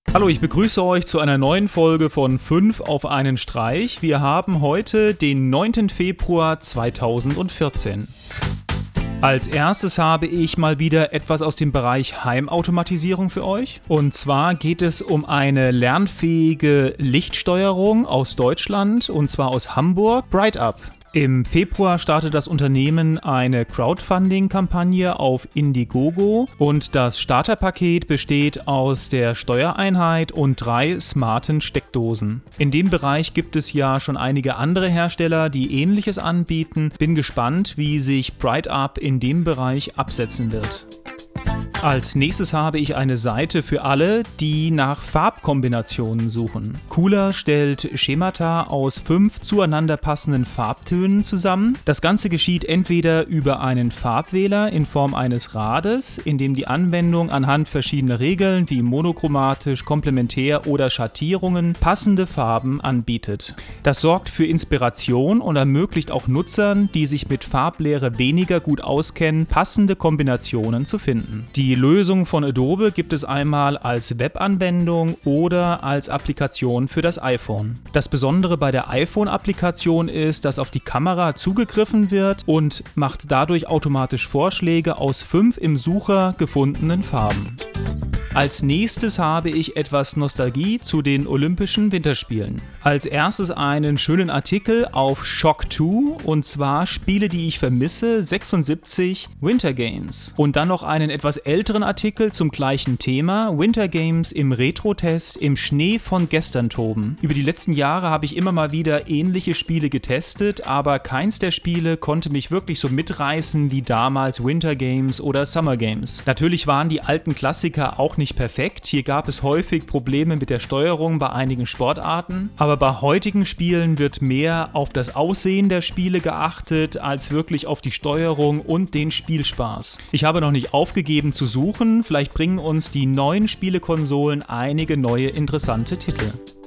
Hallo, ich begrüße euch zu einer neuen Folge von 5 auf einen Streich. Wir haben heute den 9. Februar 2014. Als erstes habe ich mal wieder etwas aus dem Bereich Heimautomatisierung für euch. Und zwar geht es um eine lernfähige Lichtsteuerung aus Deutschland, und zwar aus Hamburg, BrightUp. Im Februar startet das Unternehmen eine Crowdfunding-Kampagne auf Indiegogo und das Starterpaket besteht aus der Steuereinheit und 3 smarten Steckdosen. In dem Bereich gibt es ja schon einige andere Hersteller, die Ähnliches anbieten. Bin gespannt, wie sich BrightUp in dem Bereich absetzen wird. Als nächstes habe ich eine Seite für alle, die nach Farbkombinationen suchen. Cooler stellt Schemata aus 5 zueinander passenden Farbtönen zusammen. Das Ganze geschieht entweder über einen Farbwähler in Form eines Rades, in dem die Anwendung anhand verschiedener Regeln wie monochromatisch, komplementär oder Schattierungen passende Farben anbietet. Das sorgt für Inspiration und ermöglicht auch Nutzern, die sich mit Farblehre weniger gut auskennen, passende Kombinationen zu finden. Die Lösung von Adobe gibt es einmal als Webanwendung oder als Applikation für das iPhone. Das Besondere bei der iPhone-Applikation ist, dass auf die Kamera zugegriffen wird und macht dadurch automatisch Vorschläge aus 5 im Sucher gefundenen Farben. Als nächstes habe ich etwas Nostalgie zu den Olympischen Winterspielen. Als erstes einen schönen Artikel auf Shock2, und zwar Spiele, die ich vermisse, 76 Winter Games. Und dann noch einen etwas älteren Artikel zum gleichen Thema, Winter Games im Retro-Test im Schnee von gestern toben. Über die letzten Jahre habe ich immer mal wieder ähnliche Spiele getestet, aber keins der Spiele konnte mich wirklich so mitreißen wie damals Winter Games oder Summer Games. Natürlich waren die alten Klassiker auch nicht perfekt. Hier gab es häufig Probleme mit der Steuerung bei einigen Sportarten. Aber bei heutigen Spielen wird mehr auf das Aussehen der Spiele geachtet, als wirklich auf die Steuerung und den Spielspaß. Ich habe noch nicht aufgegeben zu suchen. Vielleicht bringen uns die neuen Spielekonsolen einige neue interessante Titel.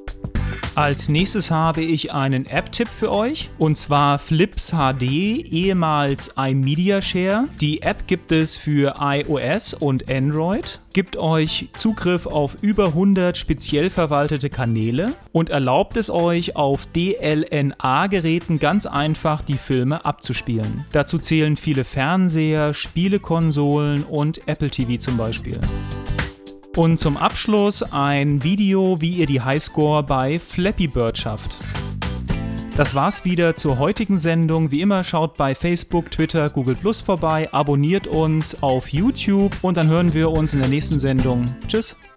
Als nächstes habe ich einen App-Tipp für euch, und zwar Flips HD, ehemals iMedia Share. Die App gibt es für iOS und Android, gibt euch Zugriff auf über 100 speziell verwaltete Kanäle und erlaubt es euch, auf DLNA-Geräten ganz einfach die Filme abzuspielen. Dazu zählen viele Fernseher, Spielekonsolen und Apple TV zum Beispiel. Und zum Abschluss ein Video, wie ihr die Highscore bei Flappy Bird schafft. Das war's wieder zur heutigen Sendung. Wie immer schaut bei Facebook, Twitter, Google Plus vorbei, abonniert uns auf YouTube und dann hören wir uns in der nächsten Sendung. Tschüss!